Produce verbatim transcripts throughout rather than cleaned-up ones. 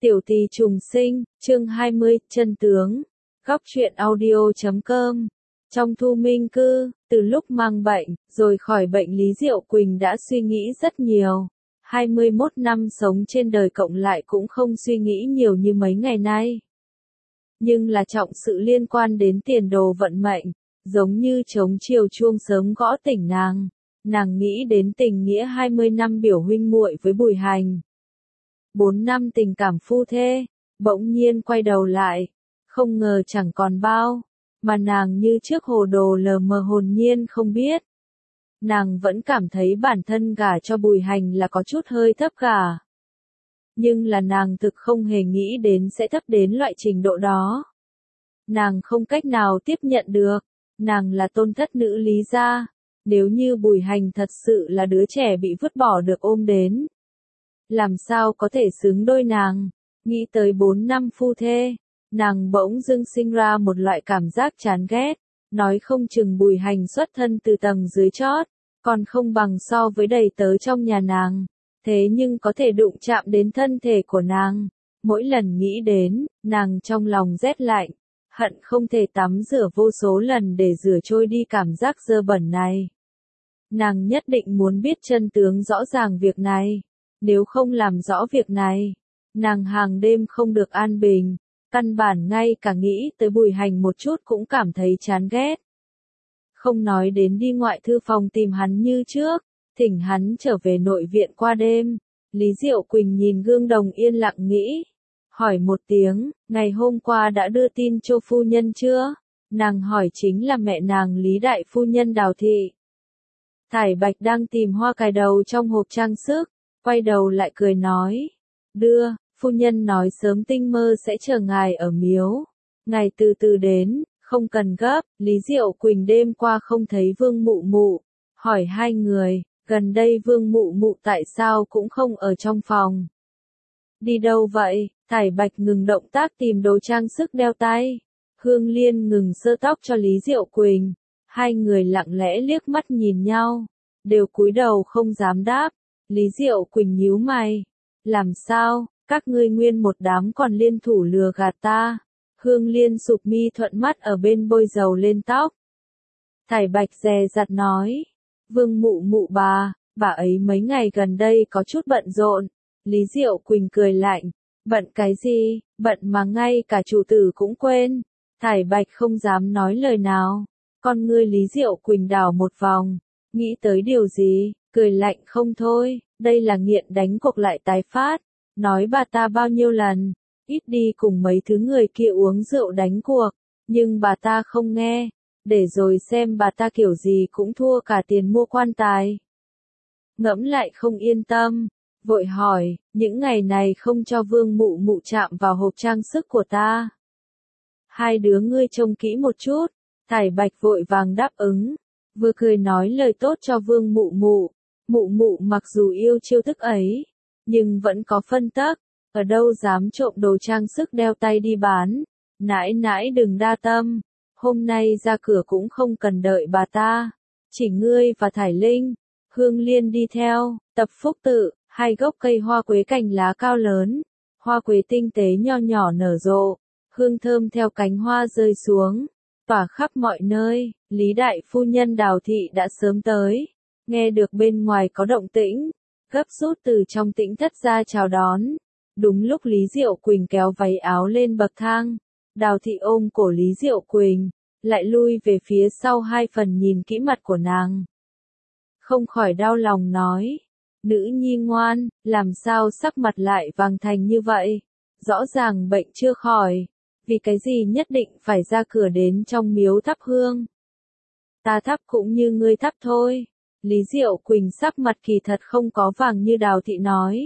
Tiểu tỳ trùng sinh, chương hai mươi, chân tướng. Góc truyện audio chấm com. Trong thu minh cư, từ lúc mang bệnh, rồi khỏi bệnh Lý Diệu Quỳnh đã suy nghĩ rất nhiều. hai mươi mốt năm sống trên đời cộng lại cũng không suy nghĩ nhiều như mấy ngày nay. Nhưng là trọng sự liên quan đến tiền đồ vận mệnh, giống như trống chiều chuông sớm gõ tỉnh nàng. Nàng nghĩ đến tình nghĩa hai mươi năm biểu huynh muội với Bùi Hành. Bốn năm tình cảm phu thê, bỗng nhiên quay đầu lại, không ngờ chẳng còn bao, mà nàng như trước hồ đồ lờ mờ hồn nhiên không biết. Nàng vẫn cảm thấy bản thân gả cho Bùi Hành là có chút hơi thấp gả. Nhưng là nàng thực không hề nghĩ đến sẽ thấp đến loại trình độ đó. Nàng không cách nào tiếp nhận được, nàng là tôn thất nữ Lý gia, nếu như Bùi Hành thật sự là đứa trẻ bị vứt bỏ được ôm đến. Làm sao có thể xứng đôi nàng, nghĩ tới bốn năm phu thê, nàng bỗng dưng sinh ra một loại cảm giác chán ghét, nói không chừng Bùi Hành xuất thân từ tầng dưới chót, còn không bằng so với đầy tớ trong nhà nàng, thế nhưng có thể đụng chạm đến thân thể của nàng, mỗi lần nghĩ đến, nàng trong lòng rét lạnh, hận không thể tắm rửa vô số lần để rửa trôi đi cảm giác dơ bẩn này. Nàng nhất định muốn biết chân tướng rõ ràng việc này. Nếu không làm rõ việc này, nàng hàng đêm không được an bình, căn bản ngay cả nghĩ tới Bùi Hành một chút cũng cảm thấy chán ghét. Không nói đến đi ngoại thư phòng tìm hắn như trước, thỉnh hắn trở về nội viện qua đêm. Lý Diệu Quỳnh nhìn gương đồng yên lặng nghĩ, hỏi một tiếng, ngày hôm qua đã đưa tin cho phu nhân chưa? Nàng hỏi chính là mẹ nàng Lý đại phu nhân Đào thị. Thải Bạch đang tìm hoa cài đầu trong hộp trang sức. Quay đầu lại cười nói, đưa, phu nhân nói sớm tinh mơ sẽ chờ ngài ở miếu. Ngài từ từ đến, không cần gấp. Lý Diệu Quỳnh đêm qua không thấy Vương Mụ Mụ, hỏi hai người, gần đây Vương Mụ Mụ tại sao cũng không ở trong phòng. Đi đâu vậy? Thải Bạch ngừng động tác tìm đồ trang sức đeo tay. Hương Liên ngừng sơ tóc cho Lý Diệu Quỳnh. Hai người lặng lẽ liếc mắt nhìn nhau, đều cúi đầu không dám đáp. Lý Diệu Quỳnh nhíu mày. Làm sao, các ngươi nguyên một đám còn liên thủ lừa gạt ta. Hương Liên sụp mi thuận mắt ở bên bôi dầu lên tóc. Thải Bạch dè dặt nói. Vương Mụ Mụ bà, bà ấy mấy ngày gần đây có chút bận rộn. Lý Diệu Quỳnh cười lạnh. Bận cái gì, bận mà ngay cả chủ tử cũng quên. Thải Bạch không dám nói lời nào. Con ngươi Lý Diệu Quỳnh đảo một vòng. Nghĩ tới điều gì? Cười lạnh không thôi, đây là nghiện đánh cuộc lại tái phát. Nói bà ta bao nhiêu lần, ít đi cùng mấy thứ người kia uống rượu đánh cuộc, nhưng bà ta không nghe, để rồi xem bà ta kiểu gì cũng thua cả tiền mua quan tài. Ngẫm lại không yên tâm, vội hỏi, những ngày này không cho Vương Mụ Mụ chạm vào hộp trang sức của ta. Hai đứa ngươi trông kỹ một chút, Thải Bạch vội vàng đáp ứng, vừa cười nói lời tốt cho Vương Mụ Mụ. Mụ Mụ mặc dù yêu chiêu thức ấy, nhưng vẫn có phân tắc, ở đâu dám trộm đồ trang sức đeo tay đi bán. Nãi nãi đừng đa tâm, hôm nay ra cửa cũng không cần đợi bà ta, chỉ ngươi và Thải Linh. Hương Liên đi theo, tập phúc tự, hai gốc cây hoa quế cành lá cao lớn, hoa quế tinh tế nho nhỏ nở rộ, hương thơm theo cánh hoa rơi xuống, tỏa khắp mọi nơi. Lý đại phu nhân Đào thị đã sớm tới. Nghe được bên ngoài có động tĩnh, gấp rút từ trong tĩnh thất ra chào đón. Đúng lúc Lý Diệu Quỳnh kéo váy áo lên bậc thang, Đào thị ôm cổ Lý Diệu Quỳnh, lại lui về phía sau hai phần nhìn kỹ mặt của nàng. Không khỏi đau lòng nói, nữ nhi ngoan, làm sao sắc mặt lại vàng thành như vậy? Rõ ràng bệnh chưa khỏi, vì cái gì nhất định phải ra cửa đến trong miếu thắp hương? Ta thắp cũng như ngươi thắp thôi. Lý Diệu Quỳnh sắc mặt kỳ thật không có vàng như Đào thị nói.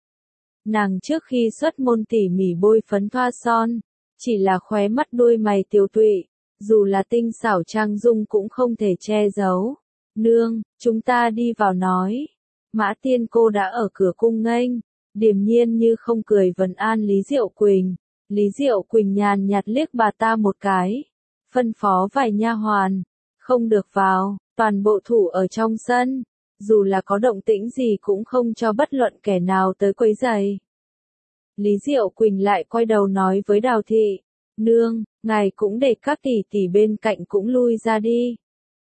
Nàng trước khi xuất môn tỉ mỉ bôi phấn thoa son, chỉ là khóe mắt đuôi mày tiều tụy, dù là tinh xảo trang dung cũng không thể che giấu. Nương, chúng ta đi vào nói. Mã Tiên cô đã ở cửa cung nghênh, điềm nhiên như không cười vấn an Lý Diệu Quỳnh. Lý Diệu Quỳnh nhàn nhạt liếc bà ta một cái, phân phó vài nha hoàn, không được vào. Toàn bộ thủ ở trong sân, dù là có động tĩnh gì cũng không cho bất luận kẻ nào tới quấy rầy. Lý Diệu Quỳnh lại quay đầu nói với Đào Thị, nương, ngài cũng để các tỷ tỷ bên cạnh cũng lui ra đi.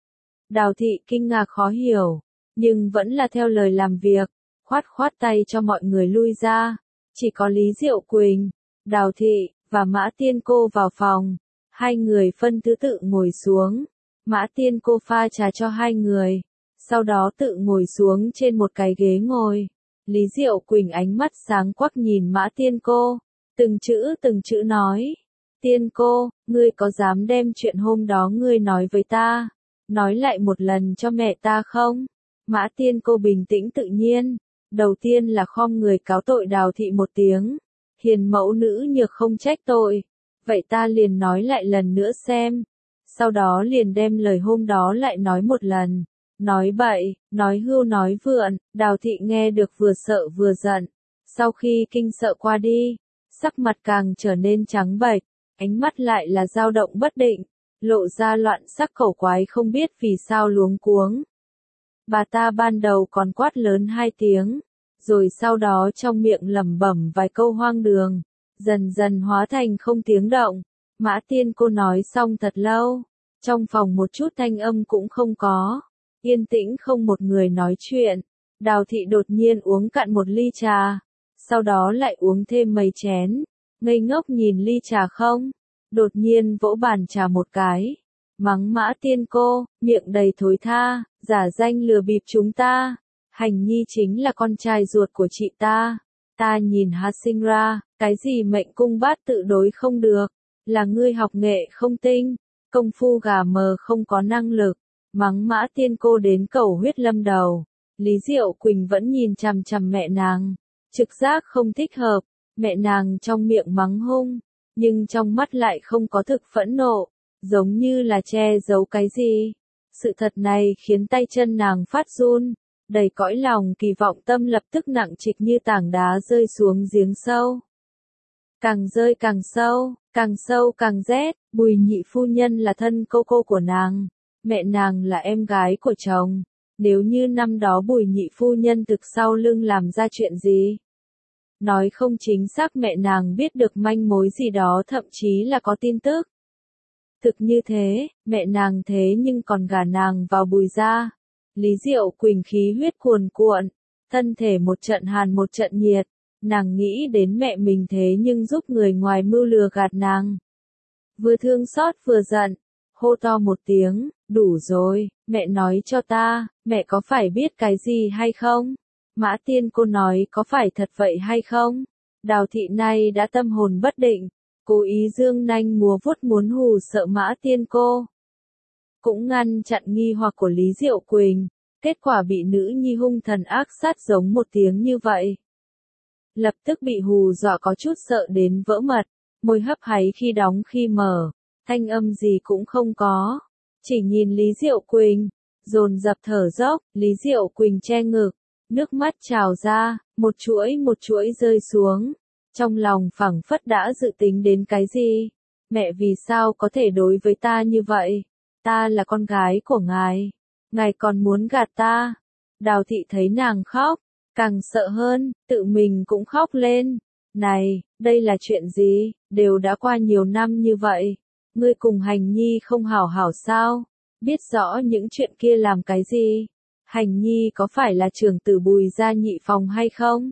Đào Thị kinh ngạc khó hiểu, nhưng vẫn là theo lời làm việc, khoát khoát tay cho mọi người lui ra. Chỉ có Lý Diệu Quỳnh, Đào Thị, và Mã Tiên Cô vào phòng. Hai người phân thứ tự ngồi xuống. Mã Tiên Cô pha trà cho hai người, sau đó tự ngồi xuống trên một cái ghế ngồi. Lý Diệu Quỳnh ánh mắt sáng quắc nhìn Mã Tiên Cô, từng chữ từng chữ nói. Tiên Cô, ngươi có dám đem chuyện hôm đó ngươi nói với ta, nói lại một lần cho mẹ ta không? Mã Tiên Cô bình tĩnh tự nhiên, đầu tiên là khom người cáo tội Đào Thị một tiếng. Hiền mẫu nữ nhược không trách tội, vậy ta liền nói lại lần nữa xem. Sau đó liền đem lời hôm đó lại nói một lần. Nói bậy, nói hưu nói vượn, Đào Thị nghe được vừa sợ vừa giận. Sau khi kinh sợ qua đi, sắc mặt càng trở nên trắng bệch, ánh mắt lại là dao động bất định, lộ ra loạn sắc khẩu quái không biết vì sao luống cuống. Bà ta ban đầu còn quát lớn hai tiếng, rồi sau đó trong miệng lẩm bẩm vài câu hoang đường, dần dần hóa thành không tiếng động. Mã Tiên Cô nói xong thật lâu, trong phòng một chút thanh âm cũng không có, yên tĩnh không một người nói chuyện. Đào Thị đột nhiên uống cạn một ly trà, sau đó lại uống thêm mấy chén, ngây ngốc nhìn ly trà không, đột nhiên vỗ bàn trà một cái, mắng Mã Tiên Cô, miệng đầy thối tha, giả danh lừa bịp chúng ta. Hành nhi chính là con trai ruột của chị ta, ta nhìn hắn sinh ra, cái gì mệnh cung bát tự đối không được, là ngươi học nghệ không tinh, công phu gà mờ không có năng lực, mắng Mã Tiên Cô đến cầu huyết lâm đầu. Lý Diệu Quỳnh vẫn nhìn chằm chằm mẹ nàng, trực giác không thích hợp, mẹ nàng trong miệng mắng hung, nhưng trong mắt lại không có thực phẫn nộ, giống như là che giấu cái gì. Sự thật này khiến tay chân nàng phát run, đầy cõi lòng kỳ vọng tâm lập tức nặng trịch như tảng đá rơi xuống giếng sâu. Càng rơi càng sâu, càng sâu càng rét. Bùi nhị phu nhân là thân cô cô của nàng, mẹ nàng là em gái của chồng. Nếu như năm đó Bùi nhị phu nhân thực sau lưng làm ra chuyện gì, nói không chính xác mẹ nàng biết được manh mối gì đó, thậm chí là có tin tức. Thực như thế, mẹ nàng thế nhưng còn gả nàng vào Bùi gia. Lý Diệu Quỳnh khí huyết cuồn cuộn, thân thể một trận hàn một trận nhiệt, nàng nghĩ đến mẹ mình thế nhưng giúp người ngoài mưu lừa gạt nàng. Vừa thương xót vừa giận, hô to một tiếng, đủ rồi, mẹ nói cho ta, mẹ có phải biết cái gì hay không? Mã Tiên Cô nói có phải thật vậy hay không? Đào Thị này đã tâm hồn bất định, cố ý dương nanh múa vuốt muốn hù sợ Mã Tiên Cô. Cũng ngăn chặn nghi hoặc của Lý Diệu Quỳnh, kết quả bị nữ nhi hung thần ác sát giống một tiếng như vậy. Lập tức bị hù dọa có chút sợ đến vỡ mật, môi hấp háy khi đóng khi mở, thanh âm gì cũng không có, chỉ nhìn Lý Diệu Quỳnh, dồn dập thở dốc. Lý Diệu Quỳnh che ngực, nước mắt trào ra, một chuỗi một chuỗi rơi xuống, trong lòng phảng phất đã dự tính đến cái gì. Mẹ vì sao có thể đối với ta như vậy? Ta là con gái của ngài, ngài còn muốn gạt ta? Đào Thị thấy nàng khóc, càng sợ hơn, tự mình cũng khóc lên. Này, đây là chuyện gì? Đều đã qua nhiều năm như vậy, ngươi cùng Hành nhi không hảo hảo sao? Biết rõ những chuyện kia làm cái gì? Hành nhi có phải là trưởng tử Bùi gia nhị phòng hay không?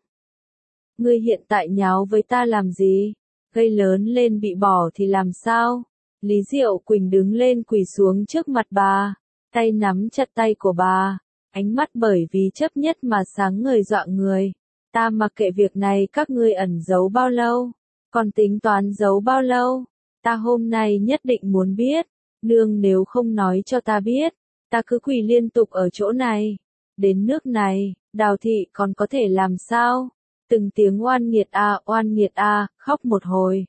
Ngươi hiện tại nháo với ta làm gì? Gây lớn lên bị bỏ thì làm sao? Lý Diệu Quỳnh đứng lên quỳ xuống trước mặt bà, tay nắm chặt tay của bà, ánh mắt bởi vì chấp nhất mà sáng ngời dọa người. Ta mặc kệ việc này các ngươi ẩn giấu bao lâu, còn tính toán giấu bao lâu, ta hôm nay nhất định muốn biết. Nương nếu không nói cho ta biết, ta cứ quỳ liên tục ở chỗ này. Đến nước này, Đào Thị còn có thể làm sao? Từng tiếng oan nghiệt a, oan nghiệt a, khóc một hồi.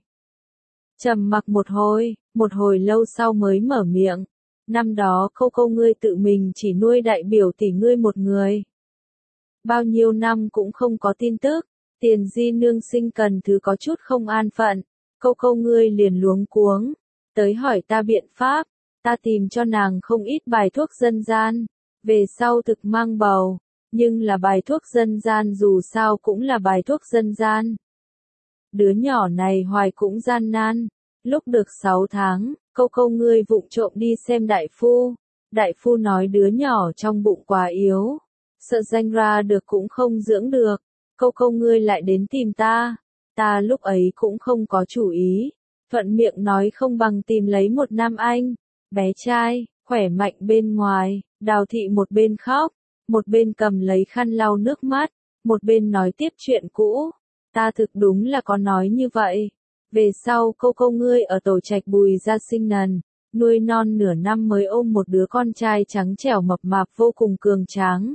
Trầm mặc một hồi, một hồi lâu sau mới mở miệng. Năm đó Câu Câu ngươi tự mình chỉ nuôi đại biểu tỷ ngươi một người. Bao nhiêu năm cũng không có tin tức, Tiền Di nương sinh cần thứ có chút không an phận, Câu Câu ngươi liền luống cuống, tới hỏi ta biện pháp, ta tìm cho nàng không ít bài thuốc dân gian, về sau thực mang bầu, nhưng là bài thuốc dân gian dù sao cũng là bài thuốc dân gian. đứa nhỏ này hoài cũng gian nan. Lúc được sáu tháng, câu câu ngươi vụng trộm đi xem đại phu. Đại phu nói đứa nhỏ trong bụng quá yếu, sợ danh ra được cũng không dưỡng được. Câu câu ngươi lại đến tìm ta. Ta lúc ấy cũng không có chủ ý, thuận miệng nói không bằng tìm lấy một nam anh, bé trai, khỏe mạnh bên ngoài. Đào thị một bên khóc, một bên cầm lấy khăn lau nước mắt, một bên nói tiếp chuyện cũ. Ta thực đúng là có nói như vậy. Về sau câu câu ngươi ở tổ trạch Bùi gia sinh nần, nuôi non nửa năm mới ôm một đứa con trai trắng trẻo mập mạp vô cùng cường tráng.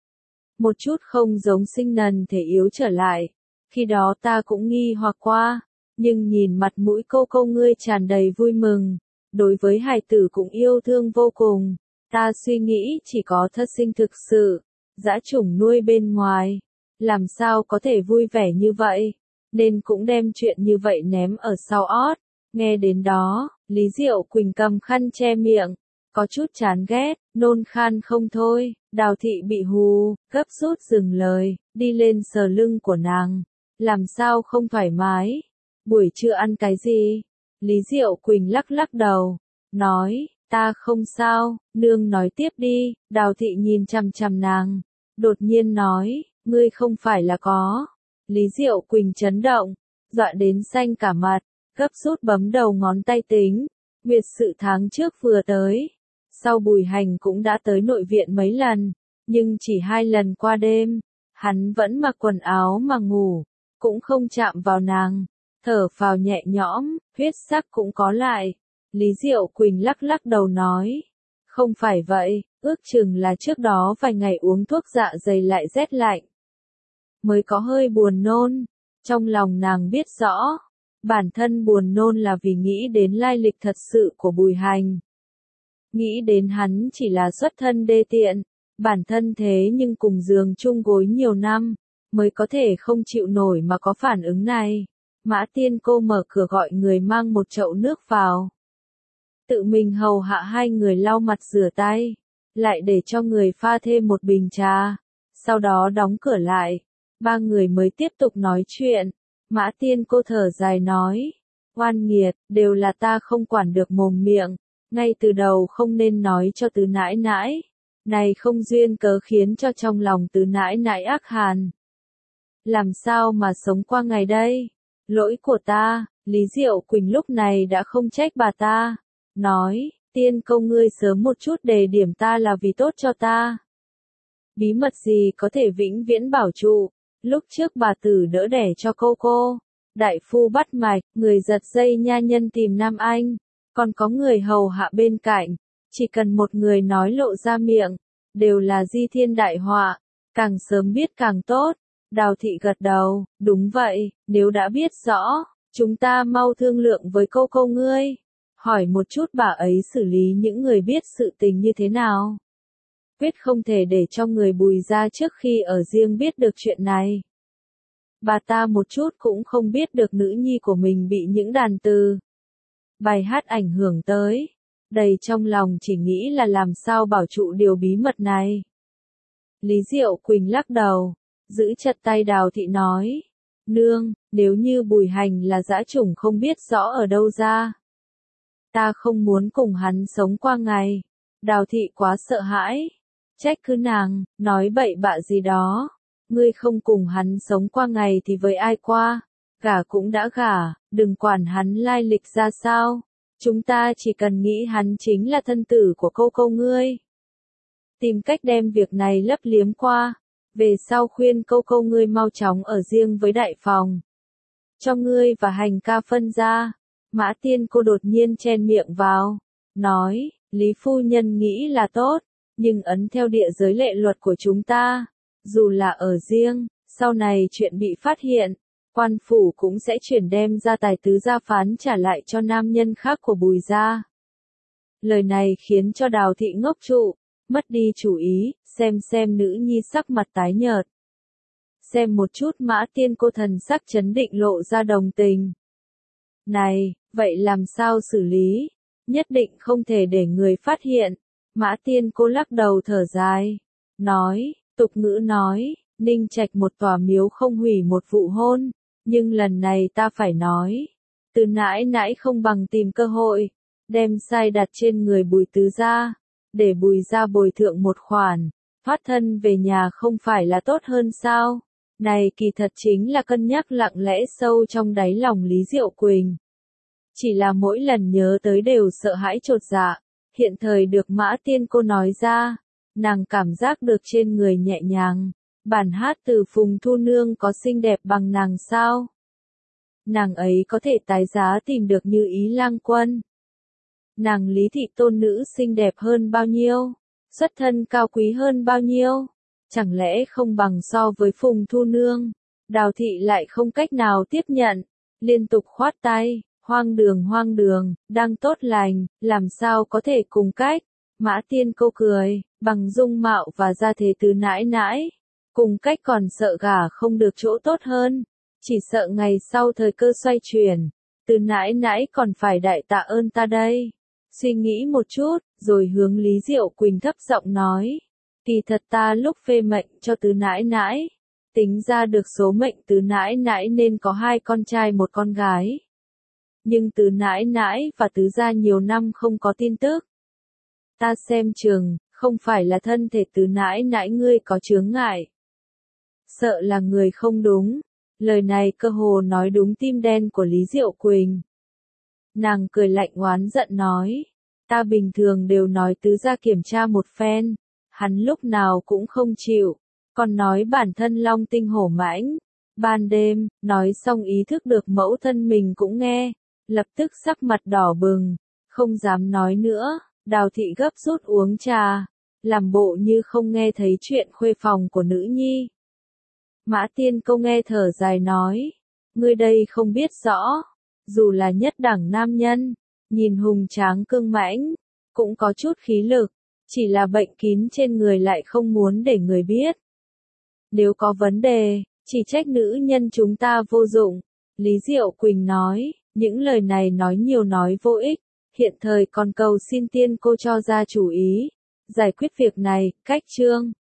Một chút không giống sinh nần thể yếu trở lại. Khi đó ta cũng nghi hoặc qua, nhưng nhìn mặt mũi câu câu ngươi tràn đầy vui mừng, đối với hài tử cũng yêu thương vô cùng. Ta suy nghĩ chỉ có thất sinh thực sự, dã chủng nuôi bên ngoài, làm sao có thể vui vẻ như vậy, nên cũng đem chuyện như vậy ném ở sau ót. Nghe đến đó, Lý Diệu Quỳnh cầm khăn che miệng, có chút chán ghét, nôn khan không thôi. Đào thị bị hù, gấp rút dừng lời, đi lên sờ lưng của nàng. Làm sao không thoải mái? Buổi trưa ăn cái gì? Lý Diệu Quỳnh lắc lắc đầu, nói, ta không sao. Nương nói tiếp đi. Đào thị nhìn chằm chằm nàng, đột nhiên nói, ngươi không phải là có. Lý Diệu Quỳnh chấn động, dọa đến xanh cả mặt, gấp rút bấm đầu ngón tay tính. Nguyệt sự tháng trước vừa tới, sau Bùi Hành cũng đã tới nội viện mấy lần, nhưng chỉ hai lần qua đêm, hắn vẫn mặc quần áo mà ngủ, cũng không chạm vào nàng, thở phào nhẹ nhõm, huyết sắc cũng có lại. Lý Diệu Quỳnh lắc lắc đầu nói, không phải vậy, ước chừng là trước đó vài ngày uống thuốc dạ dày lại rét lạnh, mới có hơi buồn nôn. Trong lòng nàng biết rõ, bản thân buồn nôn là vì nghĩ đến lai lịch thật sự của Bùi Hành. Nghĩ đến hắn chỉ là xuất thân đê tiện, bản thân thế nhưng cùng giường chung gối nhiều năm, mới có thể không chịu nổi mà có phản ứng này. Mã Tiên cô mở cửa gọi người mang một chậu nước vào. Tự mình hầu hạ hai người lau mặt rửa tay, lại để cho người pha thêm một bình trà, sau đó đóng cửa lại. Ba người mới tiếp tục nói chuyện. Mã Tiên cô thở dài nói, oan nghiệt, đều là ta không quản được mồm miệng, ngay từ đầu không nên nói cho tứ nãi nãi, này không duyên cớ khiến cho trong lòng tứ nãi nãi ác hàn. Làm sao mà sống qua ngày đây? Lỗi của ta. Lý Diệu Quỳnh lúc này đã không trách bà ta, nói, Tiên câu ngươi sớm một chút đề điểm ta là vì tốt cho ta. Bí mật gì có thể vĩnh viễn bảo trụ? Lúc trước bà tử đỡ đẻ cho cô cô, đại phu bắt mạch, người giật dây nha nhân tìm nam anh, còn có người hầu hạ bên cạnh, chỉ cần một người nói lộ ra miệng, đều là di thiên đại họa, càng sớm biết càng tốt. Đào thị gật đầu, đúng vậy, nếu đã biết rõ, chúng ta mau thương lượng với cô cô ngươi, hỏi một chút bà ấy xử lý những người biết sự tình như thế nào. Quyết không thể để cho người Bùi gia trước khi ở riêng biết được chuyện này. Bà ta một chút cũng không biết được nữ nhi của mình bị những đàn từ, bài hát ảnh hưởng tới, đầy trong lòng chỉ nghĩ là làm sao bảo trụ điều bí mật này. Lý Diệu Quỳnh lắc đầu, giữ chặt tay Đào thị nói, nương, nếu như Bùi Hành là dã chủng không biết rõ ở đâu ra, ta không muốn cùng hắn sống qua ngày. Đào thị quá sợ hãi, trách cứ nàng, nói bậy bạ gì đó, ngươi không cùng hắn sống qua ngày thì với ai qua, gả cũng đã gả, đừng quản hắn lai lịch ra sao, chúng ta chỉ cần nghĩ hắn chính là thân tử của cô cô ngươi. Tìm cách đem việc này lấp liếm qua, về sau khuyên cô cô ngươi mau chóng ở riêng với đại phòng, cho ngươi và Hành ca phân ra. Mã Tiên cô đột nhiên chen miệng vào, nói, Lý phu nhân nghĩ là tốt, nhưng ấn theo địa giới lệ luật của chúng ta, dù là ở riêng, sau này chuyện bị phát hiện, quan phủ cũng sẽ chuyển đem gia tài tứ gia phán trả lại cho nam nhân khác của Bùi gia. Lời này khiến cho Đào thị ngốc trụ, mất đi chủ ý, xem xem nữ nhi sắc mặt tái nhợt. Xem một chút Mã Tiên cô thần sắc chấn định lộ ra đồng tình. Này, vậy làm sao xử lý? Nhất định không thể để người phát hiện. Mã Tiên cô lắc đầu thở dài, nói, tục ngữ nói, ninh trạch một tòa miếu không hủy một vụ hôn, Nhưng lần này ta phải nói, Từ nãi nãi không bằng tìm cơ hội, đem sai đặt trên người Bùi Tứ gia, để Bùi gia bồi thượng một khoản, thoát thân về nhà không phải là tốt hơn sao? Này kỳ thật chính là cân nhắc lặng lẽ sâu trong đáy lòng Lý Diệu Quỳnh. Chỉ là mỗi lần nhớ tới đều sợ hãi chột dạ, hiện thời được Mã Tiên cô nói ra, nàng cảm giác được trên người nhẹ nhàng. Bản hát từ Phùng Thu Nương có xinh đẹp bằng nàng sao? Nàng ấy có thể tái giá tìm được Như Ý lang quân. Nàng Lý thị tôn nữ xinh đẹp hơn bao nhiêu? Xuất thân cao quý hơn bao nhiêu? Chẳng lẽ không bằng so với Phùng Thu Nương? Đào thị lại không cách nào tiếp nhận, liên tục khoát tay, hoang đường hoang đường, đang tốt lành, làm sao có thể cùng cách? Mã Tiên cô cười, bằng dung mạo và gia thế Từ nãi nãi, cùng cách còn sợ gả không được chỗ tốt hơn, chỉ sợ ngày sau thời cơ xoay chuyển, Từ nãi nãi còn phải đại tạ ơn ta đây. Suy nghĩ một chút, rồi hướng Lý Diệu Quỳnh thấp giọng nói, kỳ thật ta lúc phê mệnh cho Từ nãi nãi, tính ra được số mệnh Từ nãi nãi nên có hai con trai một con gái. Nhưng Từ nãi nãi và Tứ gia nhiều năm không có tin tức. Ta xem chừng, không phải là thân thể Từ nãi nãi ngươi có chướng ngại. Sợ là người không đúng. Lời này cơ hồ nói đúng tim đen của Lý Diệu Quỳnh. Nàng cười lạnh oán giận nói, ta bình thường đều nói Tứ gia kiểm tra một phen, hắn lúc nào cũng không chịu, còn nói bản thân long tinh hổ mãnh. Ban đêm, nói xong ý thức được mẫu thân mình cũng nghe, lập tức sắc mặt đỏ bừng, không dám nói nữa. Đào thị gấp rút uống trà, làm bộ như không nghe thấy chuyện khuê phòng của nữ nhi. Mã Tiên câu nghe thở dài nói, ngươi đây không biết rõ, dù là nhất đẳng nam nhân, nhìn hùng tráng cương mãnh, cũng có chút khí lực, chỉ là bệnh kín trên người lại không muốn để người biết. Nếu có vấn đề, chỉ trách nữ nhân chúng ta vô dụng. Lý Diệu Quỳnh nói, những lời này nói nhiều nói vô ích, hiện thời còn cầu xin tiên cô cho ra chủ ý, giải quyết việc này, cách chương.